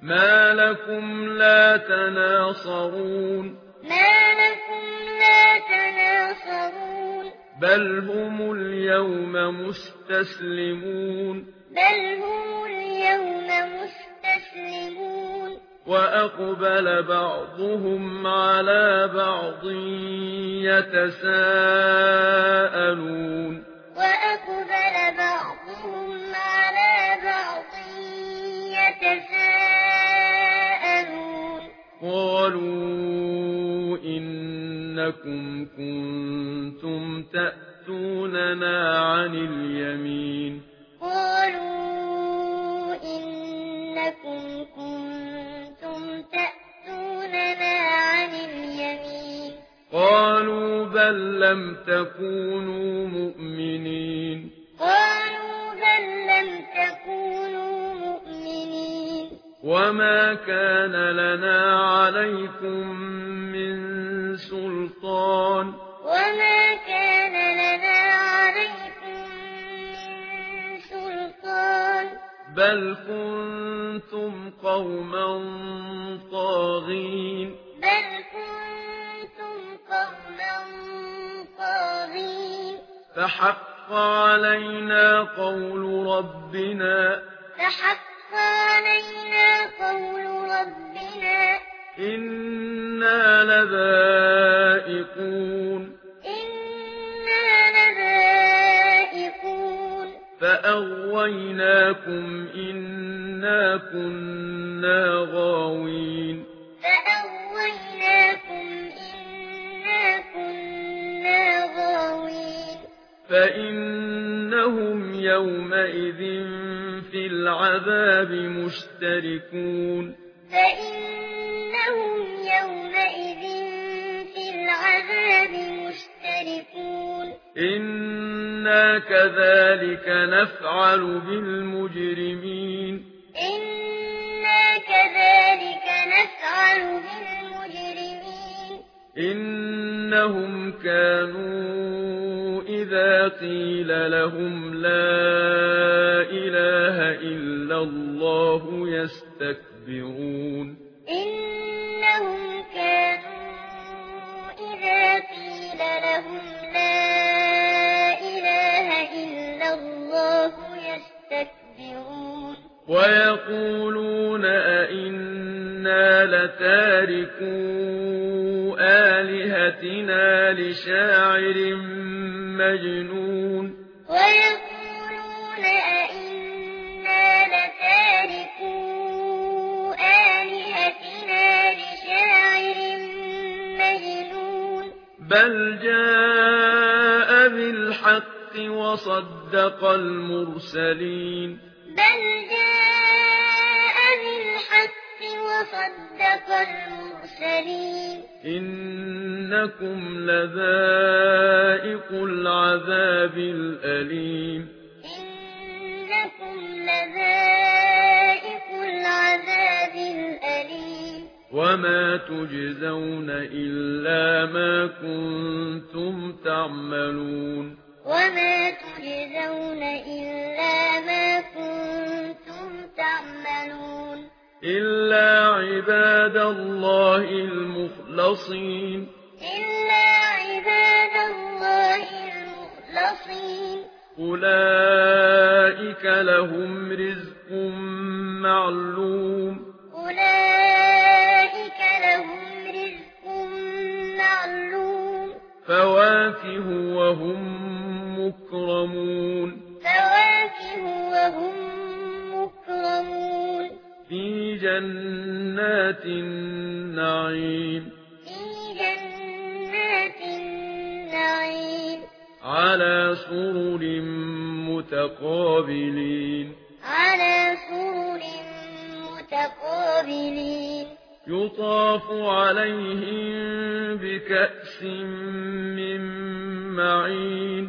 ما لكم لا تناصرون بل هم اليوم مستسلمون وأقبل بعضهم على بعض يتساءلون قالوا إنكم كنتم تأتوننا عن اليمين قالوا بل لم تكونوا مؤمنين وما كان لنا عليكم من سلطان بل كنتم قوما طاغين فحق علينا قول ربنا إنا لذائقون فأغويناكم إنا كنا غاوين فإنهم يومئذ في العذاب مشتركون إنا كذلك نفعل بالمجرمين إنهم كانوا إذا قيل لهم لا إله إلا الله يستكبرون ويقولون أئنا لتاركو آلهتنا لشاعر مجنون بل جاء بالحق وصدق المرسلين إنكم لذائق العذاب الأليم وما تجزون إلا ما كنتم تعملون إلا عباد الله المخلصين أولئك لهم رزق معلوم فواكه وهم مكرمون في جنات النعيم على سرر متقابلين يطاف عليهم بكأس من معين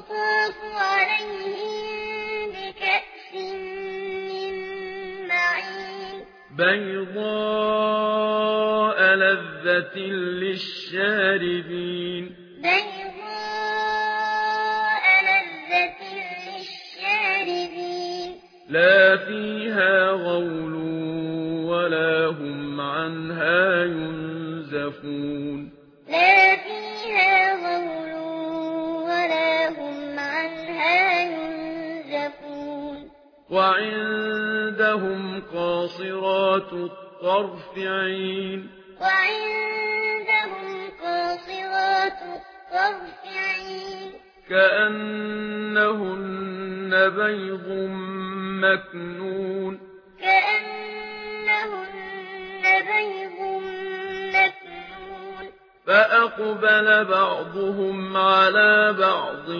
بيضاء لذة للشاربين لا فيها غول ولا هم عنها ينزفون لا فيها غول ولا هم عنها ينزفون وعندهم قاصرات الطرف عين وعندهم قاصرات الطرف عين كأنهن بيض مكنون كأنهن بيض مكنون فأقبل بعضهم على بعض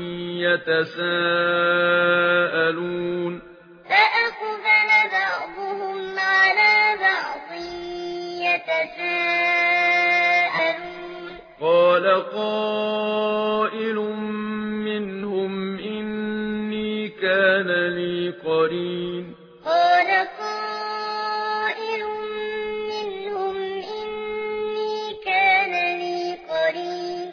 يتساءلون فأقبل بعضهم على بعض يتساءلون قال قائل